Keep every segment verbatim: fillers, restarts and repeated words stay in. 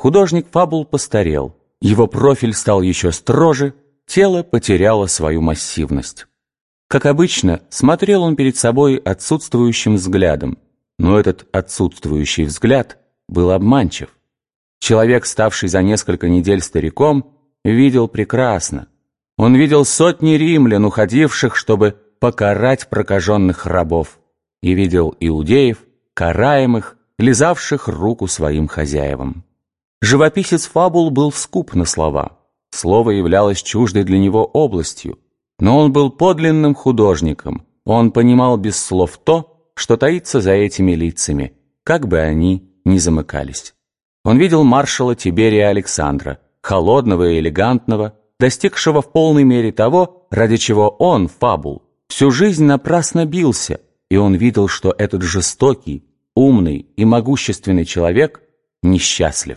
Художник Фабул постарел, его профиль стал еще строже, тело потеряло свою массивность. Как обычно, смотрел он перед собой отсутствующим взглядом, но этот отсутствующий взгляд был обманчив. Человек, ставший за несколько недель стариком, видел прекрасно. Он видел сотни римлян, уходивших, чтобы покарать прокаженных рабов, и видел иудеев, караемых, лизавших руку своим хозяевам. Живописец Фабул был скуп на слова. Слово являлось чуждой для него областью, но он был подлинным художником. Он понимал без слов то, что таится за этими лицами, как бы они ни замыкались. Он видел маршала Тиберия Александра, холодного и элегантного, достигшего в полной мере того, ради чего он, Фабул, всю жизнь напрасно бился, и он видел, что этот жестокий, умный и могущественный человек несчастлив.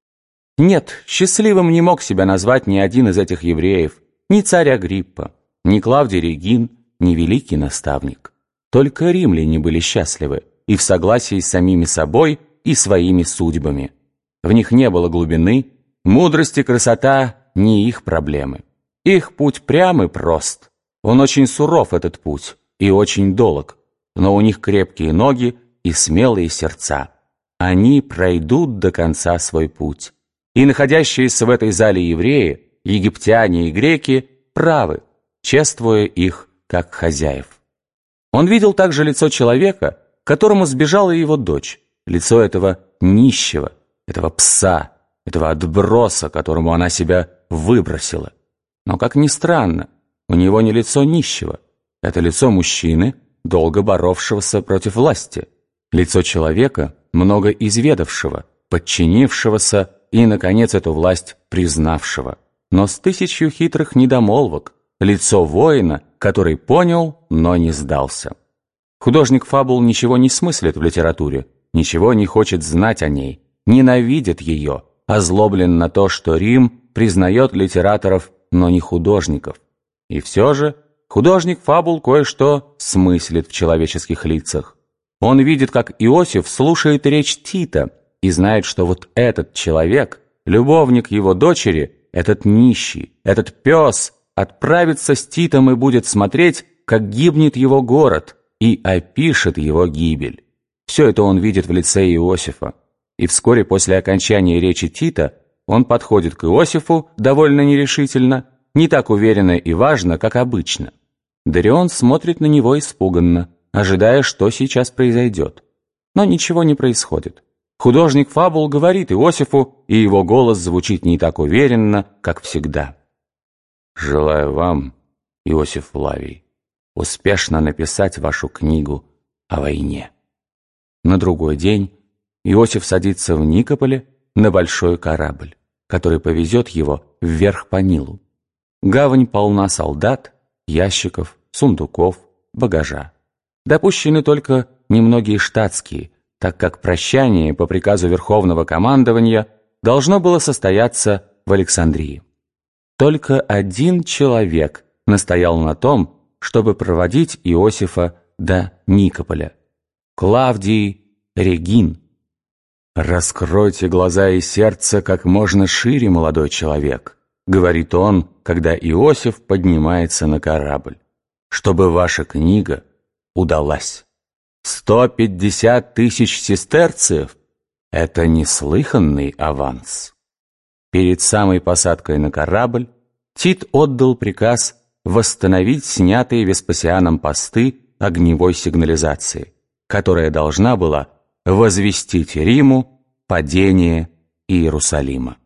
Нет, счастливым не мог себя назвать ни один из этих евреев, ни царь Агриппа, ни Клавдий Регин, ни великий наставник. Только римляне были счастливы и в согласии с самими собой и своими судьбами. В них не было глубины, мудрость и красота не их проблемы. Их путь прям и прост. Он очень суров, этот путь, и очень долг, но у них крепкие ноги и смелые сердца. Они пройдут до конца свой путь. И находящиеся в этой зале евреи, египтяне и греки правы, чествуя их как хозяев. Он видел также лицо человека, которому сбежала его дочь, лицо этого нищего, этого пса, этого отброса, которому она себя выбросила. Но, как ни странно, у него не лицо нищего, это лицо мужчины, долго боровшегося против власти, лицо человека, много изведавшего, подчинившегося и, наконец, эту власть признавшего, но с тысячью хитрых недомолвок, лицо воина, который понял, но не сдался. Художник Фабул ничего не смыслит в литературе, ничего не хочет знать о ней, ненавидит ее, озлоблен на то, что Рим признает литераторов, но не художников. И все же художник Фабул кое-что смыслит в человеческих лицах. Он видит, как Иосиф слушает речь Тита и знает, что вот этот человек, любовник его дочери, этот нищий, этот пес, отправится с Титом и будет смотреть, как гибнет его город, и опишет его гибель. Все это он видит в лице Иосифа. И вскоре после окончания речи Тита он подходит к Иосифу довольно нерешительно, не так уверенно и важно, как обычно. Дарион смотрит на него испуганно, ожидая, что сейчас произойдет. Но ничего не происходит. Художник Фабул говорит Иосифу, и его голос звучит не так уверенно, как всегда. «Желаю вам, Иосиф Флавий, успешно написать вашу книгу о войне». На другой день Иосиф садится в Никополе на большой корабль, который повезет его вверх по Нилу. Гавань полна солдат, ящиков, сундуков, багажа. Допущены только немногие штатские, так как прощание по приказу Верховного командования должно было состояться в Александрии. Только один человек настоял на том, чтобы проводить Иосифа до Никополя. Клавдий Регин. «Раскройте глаза и сердце как можно шире, молодой человек», говорит он, когда Иосиф поднимается на корабль, чтобы ваша книга удалась. Сто пятьдесят тысяч сестерциев – это неслыханный аванс. Перед самой посадкой на корабль Тит отдал приказ восстановить снятые Веспасианом посты огневой сигнализации, которая должна была возвестить Риму падение Иерусалима.